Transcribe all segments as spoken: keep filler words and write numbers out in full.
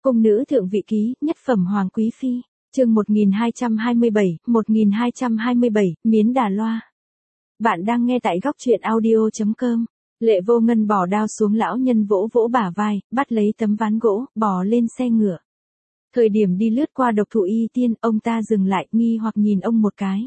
Cung nữ thượng vị ký, nhất phẩm hoàng quý phi, chương một nghìn hai trăm hai mươi bảy, một nghìn hai trăm hai mươi bảy, Miến Đà Loa. Bạn đang nghe tại góc truyện audio chấm com. Lệ Vô Ngân bỏ đao xuống, lão nhân vỗ vỗ bả vai, bắt lấy tấm ván gỗ, bò lên xe ngựa. Thời điểm đi lướt qua Độc Thụ Y Tiên, ông ta dừng lại, nghi hoặc nhìn ông một cái.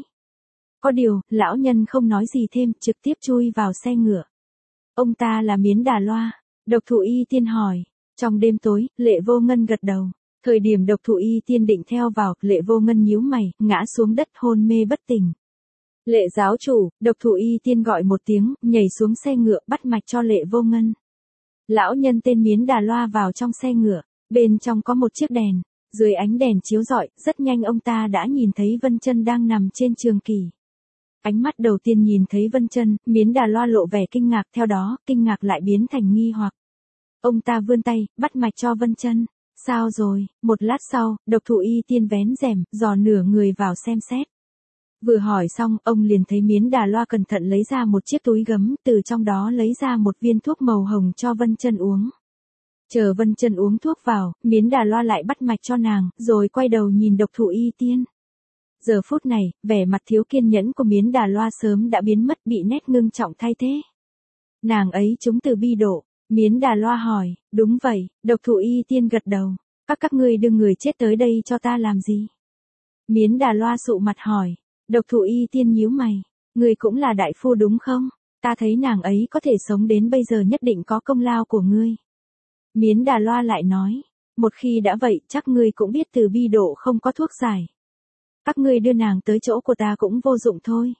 Có điều, lão nhân không nói gì thêm, trực tiếp chui vào xe ngựa. Ông ta là Miến Đà Loa? Độc Thụ Y Tiên hỏi. Trong đêm tối, Lệ Vô Ngân gật đầu. Thời điểm Độc Thụ Y Tiên định theo vào, Lệ Vô Ngân nhíu mày, ngã xuống đất hôn mê bất tỉnh. Lệ giáo chủ, Độc Thụ Y Tiên gọi một tiếng, nhảy xuống xe ngựa, bắt mạch cho Lệ Vô Ngân. Lão nhân tên Miến Đà Loa vào trong xe ngựa, bên trong có một chiếc đèn, dưới ánh đèn chiếu rọi, rất nhanh ông ta đã nhìn thấy Vân Chân đang nằm trên trường kỷ. Ánh mắt đầu tiên nhìn thấy Vân Chân, Miến Đà Loa lộ vẻ kinh ngạc, theo đó, kinh ngạc lại biến thành nghi hoặc. Ông ta vươn tay, bắt mạch cho Vân Chân. Sao rồi? Một lát sau, Độc Thụ Y Tiên vén rèm, dò nửa người vào xem xét. Vừa hỏi xong, ông liền thấy Miến Đà Loa cẩn thận lấy ra một chiếc túi gấm, từ trong đó lấy ra một viên thuốc màu hồng cho Vân Chân uống. Chờ Vân Chân uống thuốc vào, Miến Đà Loa lại bắt mạch cho nàng, rồi quay đầu nhìn Độc Thụ Y Tiên. Giờ phút này, vẻ mặt thiếu kiên nhẫn của Miến Đà Loa sớm đã biến mất, bị nét ngưng trọng thay thế. Nàng ấy trúng từ bi độ. Miến Đà Loa hỏi. Đúng vậy, Độc Thụ Y Tiên gật đầu. Các các ngươi đưa người chết tới đây cho ta làm gì? Miến Đà Loa sụ mặt hỏi. Độc Thụ Y Tiên nhíu mày. Ngươi cũng là đại phu đúng không? Ta thấy nàng ấy có thể sống đến bây giờ nhất định có công lao của ngươi. Miến Đà Loa lại nói. Một khi đã vậy, chắc ngươi cũng biết từ bi độ không có thuốc giải. Các ngươi đưa nàng tới chỗ của ta cũng vô dụng thôi.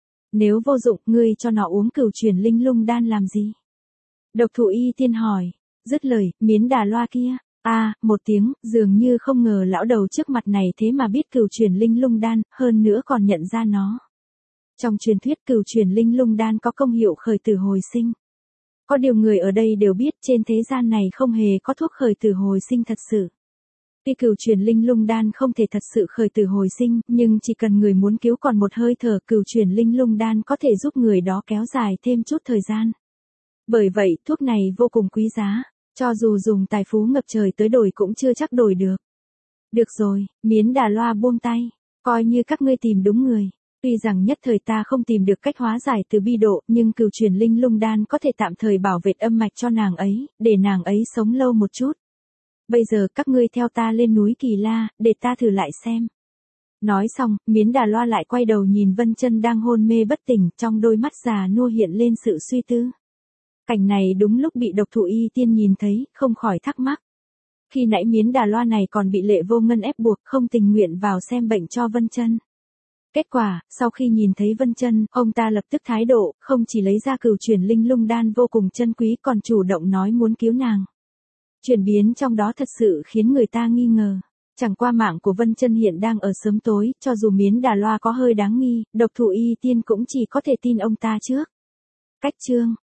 Nếu vô dụng, ngươi cho nó uống Cửu Chuyển Linh Lung đan làm gì? Độc Thụ Y Tiên hỏi. Dứt lời, Miến Đà Loa kia, a à, một tiếng, dường như không ngờ lão đầu trước mặt này thế mà biết Cửu Chuyển Linh Lung đan, hơn nữa còn nhận ra nó. Trong truyền thuyết Cửu Chuyển Linh Lung đan có công hiệu khởi tử hồi sinh. Có điều người ở đây đều biết trên thế gian này không hề có thuốc khởi tử hồi sinh thật sự. Tuy Cửu Chuyển Linh Lung đan không thể thật sự khởi tử hồi sinh, nhưng chỉ cần người muốn cứu còn một hơi thở, Cửu Chuyển Linh Lung đan có thể giúp người đó kéo dài thêm chút thời gian. Bởi vậy, thuốc này vô cùng quý giá, cho dù dùng tài phú ngập trời tới đổi cũng chưa chắc đổi được. Được rồi, Miến Đà Loa buông tay, coi như các ngươi tìm đúng người. Tuy rằng nhất thời ta không tìm được cách hóa giải từ bi độ, nhưng Cửu Chuyển Linh Lung đan có thể tạm thời bảo vệ âm mạch cho nàng ấy, để nàng ấy sống lâu một chút. Bây giờ các ngươi theo ta lên núi Kỳ La, để ta thử lại xem. Nói xong, Miến Đà Loa lại quay đầu nhìn Vân Chân đang hôn mê bất tỉnh, trong đôi mắt già nua hiện lên sự suy tư. Cảnh này đúng lúc bị Độc Thụ Y Tiên nhìn thấy, không khỏi thắc mắc. Khi nãy Miến Đà Loa này còn bị Lệ Vô Ngân ép buộc không tình nguyện vào xem bệnh cho Vân Chân. Kết quả, sau khi nhìn thấy Vân Chân, ông ta lập tức thái độ, không chỉ lấy ra Cửu Chuyển Linh Lung đan vô cùng chân quý còn chủ động nói muốn cứu nàng. Chuyển biến trong đó thật sự khiến người ta nghi ngờ. Chẳng qua mạng của Vân Chân hiện đang ở sớm tối, cho dù Miến Đà Loa có hơi đáng nghi, Độc Thụ Y Tiên cũng chỉ có thể tin ông ta trước. Cách chương